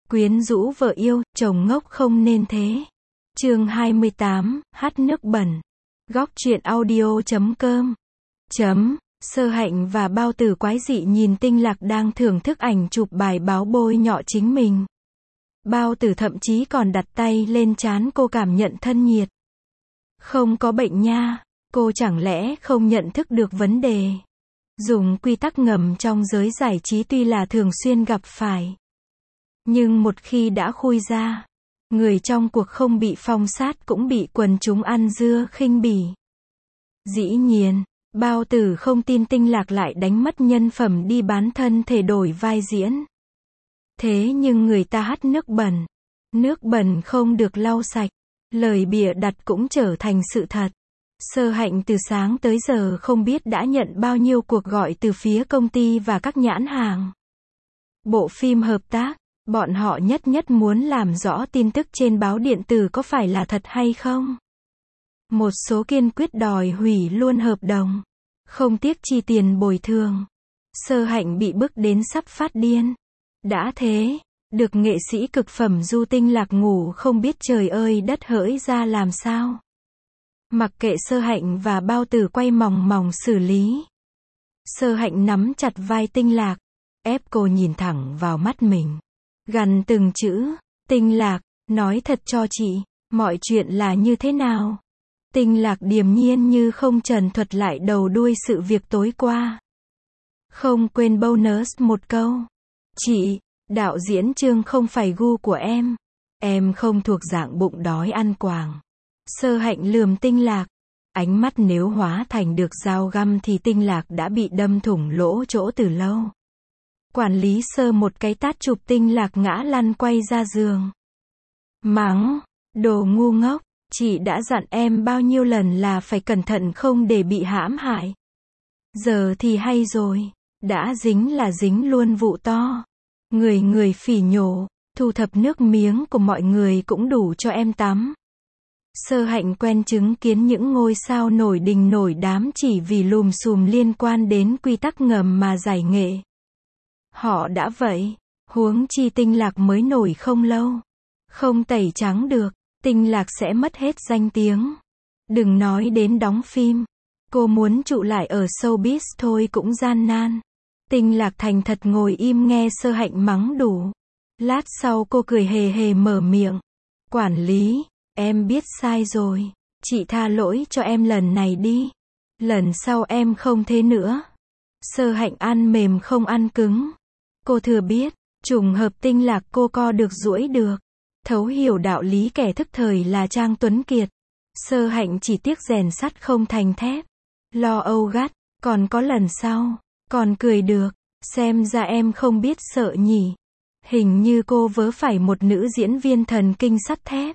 Quyến rũ vợ yêu, chồng ngốc không nên thế. Chương 28, hát nước bẩn. Góc truyện audio.com. Sơ Hạnh và Bao Tử quái dị nhìn Tinh Lạc đang thưởng thức ảnh chụp bài báo bôi nhọ chính mình. Bao Tử thậm chí còn đặt tay lên trán cô cảm nhận thân nhiệt. Không có bệnh nha, cô chẳng lẽ không nhận thức được vấn đề. Dùng quy tắc ngầm trong giới giải trí tuy là thường xuyên gặp phải. Nhưng một khi đã khui ra, người trong cuộc không bị phong sát cũng bị quần chúng ăn dưa khinh bỉ. Dĩ nhiên, Bao Tử không tin Tinh Lạc lại đánh mất nhân phẩm đi bán thân thể đổi vai diễn. Thế nhưng người ta hát nước bẩn không được lau sạch, lời bịa đặt cũng trở thành sự thật. Sơ Hạnh từ sáng tới giờ không biết đã nhận bao nhiêu cuộc gọi từ phía công ty và các nhãn hàng. Bộ phim hợp tác, bọn họ nhất muốn làm rõ tin tức trên báo điện tử có phải là thật hay không. Một số kiên quyết đòi hủy luôn hợp đồng, không tiếc chi tiền bồi thường. Sơ Hạnh bị bức đến sắp phát điên. Đã thế, được nghệ sĩ cực phẩm Du Tinh Lạc ngủ không biết trời ơi đất hỡi ra làm sao. Mặc kệ Sơ Hạnh và Bao Tử quay mòng mòng xử lý. Sơ Hạnh nắm chặt vai Tinh Lạc, ép cô nhìn thẳng vào mắt mình. Gằn từng chữ, Tinh Lạc, nói thật cho chị, mọi chuyện là như thế nào? Tinh Lạc điềm nhiên như không trần thuật lại đầu đuôi sự việc tối qua. Không quên bonus một câu. Chị, đạo diễn Trương không phải gu của em không thuộc dạng bụng đói ăn quàng. Sơ Hạnh lườm Tinh Lạc, ánh mắt nếu hóa thành được dao găm thì Tinh Lạc đã bị đâm thủng lỗ chỗ từ lâu. Quản lý Sơ một cái tát chụp Tinh Lạc ngã lăn quay ra giường. Mắng, đồ ngu ngốc, chị đã dặn em bao nhiêu lần là phải cẩn thận không để bị hãm hại. Giờ thì hay rồi, đã dính là dính luôn vụ to. Người phỉ nhổ, thu thập nước miếng của mọi người cũng đủ cho em tắm. Sơ Hạnh quen chứng kiến những ngôi sao nổi đình nổi đám chỉ vì lùm xùm liên quan đến quy tắc ngầm mà giải nghệ. Họ đã vậy, huống chi Tinh Lạc mới nổi không lâu. Không tẩy trắng được, Tinh Lạc sẽ mất hết danh tiếng. Đừng nói đến đóng phim. Cô muốn trụ lại ở showbiz thôi cũng gian nan. Tinh Lạc thành thật ngồi im nghe Sơ Hạnh mắng đủ. Lát sau cô cười hề hề mở miệng. Quản lý, em biết sai rồi. Chị tha lỗi cho em lần này đi. Lần sau em không thế nữa. Sơ Hạnh ăn mềm không ăn cứng. Cô thừa biết, trùng hợp Tinh Lạc cô co được duỗi được. Thấu hiểu đạo lý kẻ thức thời là Trang Tuấn Kiệt. Sơ Hạnh chỉ tiếc rèn sắt không thành thép. Lo âu gắt, còn có lần sau, còn cười được. Xem ra em không biết sợ nhỉ. Hình như cô vớ phải một nữ diễn viên thần kinh sắt thép.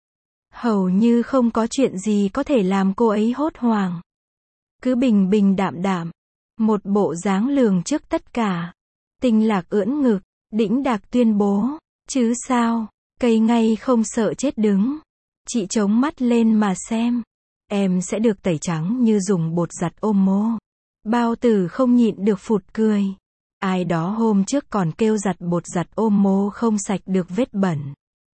Hầu như không có chuyện gì có thể làm cô ấy hốt hoảng. Cứ bình bình đạm đạm. Một bộ dáng lường trước tất cả. Tinh Lạc ưỡn ngực, đĩnh đạc tuyên bố. Chứ sao, cây ngay không sợ chết đứng. Chị chống mắt lên mà xem. Em sẽ được tẩy trắng như dùng bột giặt Omo. Bao Tử không nhịn được phụt cười. Ai đó hôm trước còn kêu giặt bột giặt Omo không sạch được vết bẩn.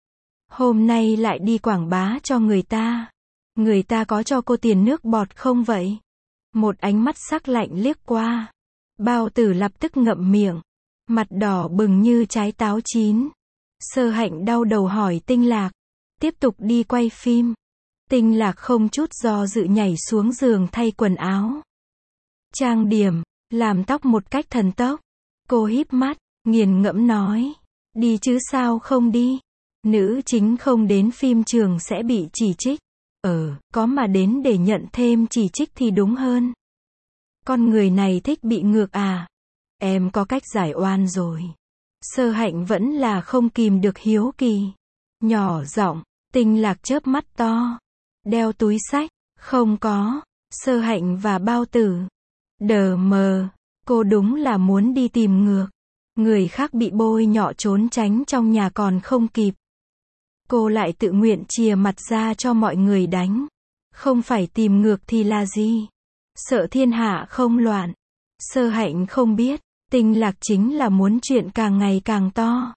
Hôm nay lại đi quảng bá cho người ta. Người ta có cho cô tiền nước bọt không vậy? Một ánh mắt sắc lạnh liếc qua. Bao Tử lập tức ngậm miệng. Mặt đỏ bừng như trái táo chín. Sơ Hạnh đau đầu hỏi Tinh Lạc. Tiếp tục đi quay phim. Tinh Lạc không chút do dự nhảy xuống giường thay quần áo. Trang điểm, làm tóc một cách thần tốc. Cô híp mắt, nghiền ngẫm nói. Đi chứ sao không đi. Nữ chính không đến phim trường sẽ bị chỉ trích. Có mà đến để nhận thêm chỉ trích thì đúng hơn. Con người này thích bị ngược à? Em có cách giải oan rồi. Sơ Hạnh vẫn là không kìm được hiếu kỳ. Nhỏ giọng, Tinh Lạc chớp mắt to. Đeo túi xách, không có. Sơ Hạnh và Bao Tử. Đờ mờ, cô đúng là muốn đi tìm ngược. Người khác bị bôi nhọ trốn tránh trong nhà còn không kịp. Cô lại tự nguyện chìa mặt ra cho mọi người đánh. Không phải tìm ngược thì là gì? Sợ thiên hạ không loạn. Sơ Hạnh không biết, Tinh Lạc chính là muốn chuyện càng ngày càng to.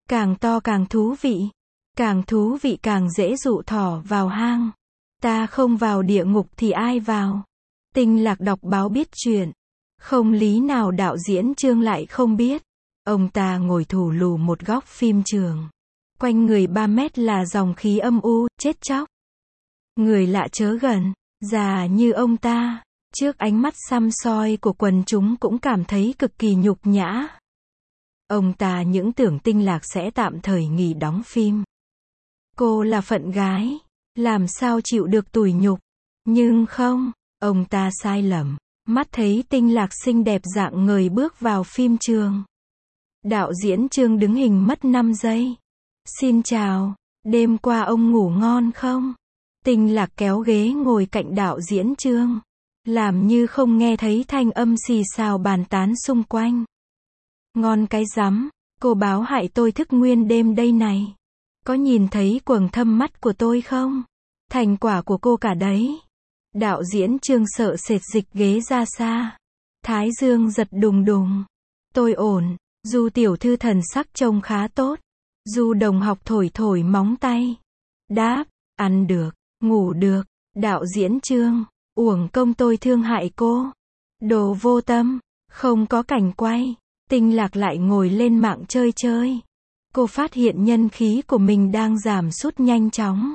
Càng to càng thú vị. Càng thú vị càng dễ dụ thỏ vào hang. Ta không vào địa ngục thì ai vào? Tinh Lạc đọc báo biết chuyện. Không lý nào đạo diễn Trương lại không biết. Ông ta ngồi thù lù một góc phim trường. Quanh người 3 mét là dòng khí âm u, chết chóc. Người lạ chớ gần. Già như ông ta, trước ánh mắt săm soi của quần chúng cũng cảm thấy cực kỳ nhục nhã. Ông ta những tưởng Tinh Lạc sẽ tạm thời nghỉ đóng phim. Cô là phận gái, làm sao chịu được tủi nhục. Nhưng không, ông ta sai lầm. Mắt thấy Tinh Lạc xinh đẹp rạng ngời bước vào phim trường. Đạo diễn Trương đứng hình mất 5 giây. Xin chào, đêm qua ông ngủ ngon không? Tinh Lạc kéo ghế ngồi cạnh đạo diễn Trương. Làm như không nghe thấy thanh âm xì xào bàn tán xung quanh. Ngon cái rắm, cô báo hại tôi thức nguyên đêm đây này. Có nhìn thấy quầng thâm mắt của tôi không? Thành quả của cô cả đấy. Đạo diễn Trương sợ sệt dịch ghế ra xa. Thái dương giật đùng đùng. Tôi ổn, Du tiểu thư thần sắc trông khá tốt. Du đồng học thổi thổi móng tay. Đáp, ăn được, ngủ được. Đạo diễn Trương, uổng công tôi thương hại cô. Đồ vô tâm, không có cảnh quay. Tinh Lạc lại ngồi lên mạng chơi chơi. Cô phát hiện nhân khí của mình đang giảm sút nhanh chóng.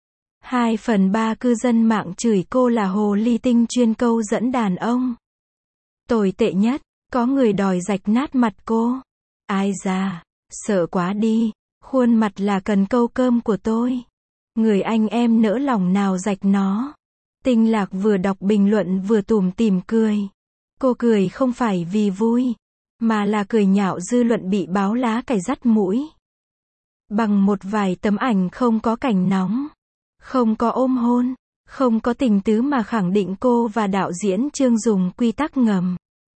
2/3 cư dân mạng chửi cô là hồ ly tinh chuyên câu dẫn đàn ông. Tồi tệ nhất, có người đòi rạch nát mặt cô. Ai da, sợ quá đi, khuôn mặt là cần câu cơm của tôi. Người anh em nỡ lòng nào rạch nó. Tinh Lạc vừa đọc bình luận vừa tủm tỉm cười. Cô cười không phải vì vui, mà là cười nhạo dư luận bị báo lá cải dắt mũi. Bằng một vài tấm ảnh không có cảnh nóng, không có ôm hôn, không có tình tứ mà khẳng định cô và đạo diễn Trương dùng quy tắc ngầm.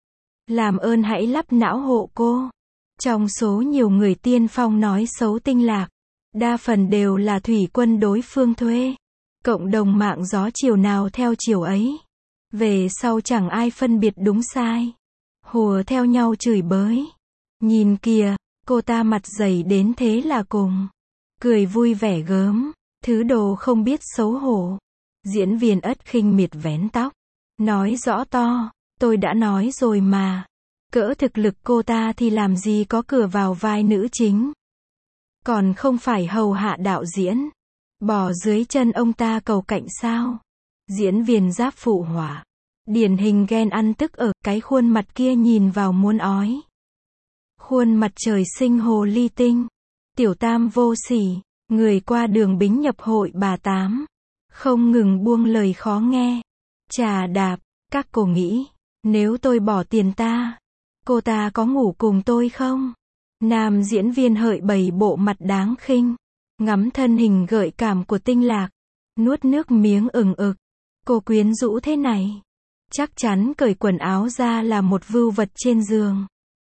Làm ơn hãy lắp não hộ cô. Trong số nhiều người tiên phong nói xấu Tinh Lạc, đa phần đều là thủy quân đối phương thuê. Cộng đồng mạng gió chiều nào theo chiều ấy. Về sau chẳng ai phân biệt đúng sai. Hùa theo nhau chửi bới. Nhìn kìa, cô ta mặt dày đến thế là cùng. Cười vui vẻ gớm. Thứ đồ không biết xấu hổ. Diễn viên Ất khinh miệt vén tóc. Nói rõ to, tôi đã nói rồi mà. Cỡ thực lực cô ta thì làm gì có cửa vào vai nữ chính. Còn không phải hầu hạ đạo diễn. Bò dưới chân ông ta cầu cạnh sao. Diễn viên Giáp phụ họa. Điển hình ghen ăn tức ở cái khuôn mặt kia nhìn vào muốn ói. Khuôn mặt trời sinh hồ ly tinh. Tiểu tam vô sỉ. Người qua đường bính nhập hội bà Tám. Không ngừng buông lời khó nghe. Chà đạp, các cô nghĩ, nếu tôi bỏ tiền ta, cô ta có ngủ cùng tôi không? Nam diễn viên hợi bày bộ mặt đáng khinh. Ngắm thân hình gợi cảm của Tinh Lạc. Nuốt nước miếng ừng ực. Cô quyến rũ thế này. Chắc chắn cởi quần áo ra là một vưu vật trên giường.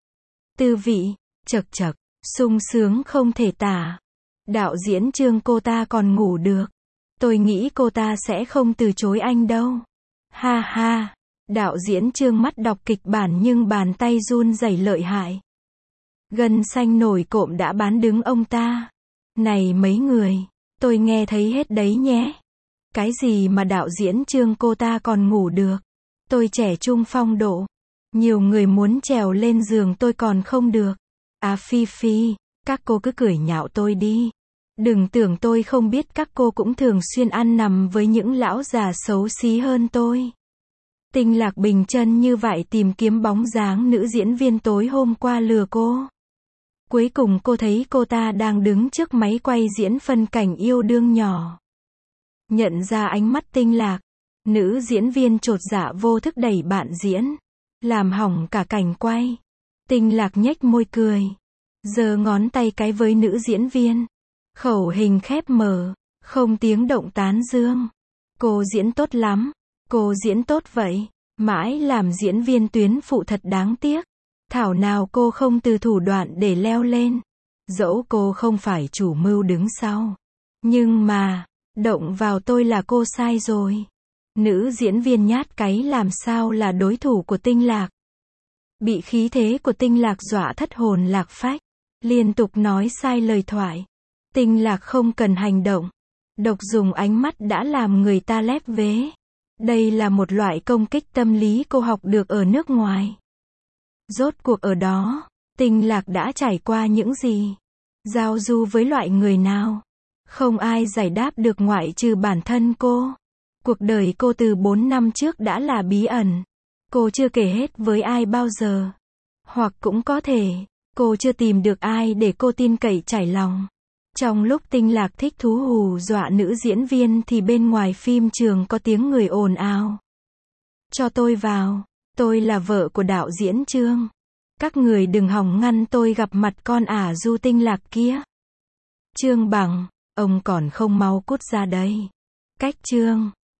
Tư vị, chật chật, sung sướng không thể tả. Đạo diễn Trương cô ta còn ngủ được. Tôi nghĩ cô ta sẽ không từ chối anh đâu. Ha ha. Đạo diễn Trương mắt đọc kịch bản nhưng bàn tay run rẩy lợi hại. Gân xanh nổi cộm đã bán đứng ông ta. Này mấy người, tôi nghe thấy hết đấy nhé. Cái gì mà đạo diễn Trương cô ta còn ngủ được. Tôi trẻ trung phong độ. Nhiều người muốn trèo lên giường tôi còn không được. À phi phi, các cô cứ cười nhạo tôi đi. Đừng tưởng tôi không biết các cô cũng thường xuyên ăn nằm với những lão già xấu xí hơn tôi. Tinh Lạc bình chân như vậy tìm kiếm bóng dáng nữ diễn viên tối hôm qua lừa cô. Cuối cùng cô thấy cô ta đang đứng trước máy quay diễn phân cảnh yêu đương nhỏ. Nhận ra ánh mắt Tinh Lạc, nữ diễn viên chột dạ vô thức đẩy bạn diễn, làm hỏng cả cảnh quay. Tinh Lạc nhếch môi cười, giơ ngón tay cái với nữ diễn viên. Khẩu hình khép mở, không tiếng động tán dương. Cô diễn tốt lắm, cô diễn tốt vậy. Mãi làm diễn viên tuyến phụ thật đáng tiếc. Thảo nào cô không từ thủ đoạn để leo lên. Dẫu cô không phải chủ mưu đứng sau. Nhưng mà, động vào tôi là cô sai rồi. Nữ diễn viên nhát cáy làm sao là đối thủ của Tinh Lạc. Bị khí thế của Tinh Lạc dọa thất hồn lạc phách. liên tục nói sai lời thoại. Tinh Lạc không cần hành động, độc dùng ánh mắt đã làm người ta lép vế. Đây là một loại công kích tâm lý cô học được ở nước ngoài. Rốt cuộc ở đó, Tinh Lạc đã trải qua những gì? Giao du với loại người nào? Không ai giải đáp được ngoại trừ bản thân cô. Cuộc đời cô từ 4 năm trước đã là bí ẩn. Cô chưa kể hết với ai bao giờ. Hoặc cũng có thể, cô chưa tìm được ai để cô tin cậy trải lòng. Trong lúc Tinh Lạc thích thú hù dọa nữ diễn viên thì bên ngoài phim trường có tiếng người ồn ào. Cho tôi vào, tôi là vợ của đạo diễn Trương. Các người đừng hòng ngăn tôi gặp mặt con ả du Tinh Lạc kia. Trương Bằng, ông còn không mau cút ra đây. Cách Trương.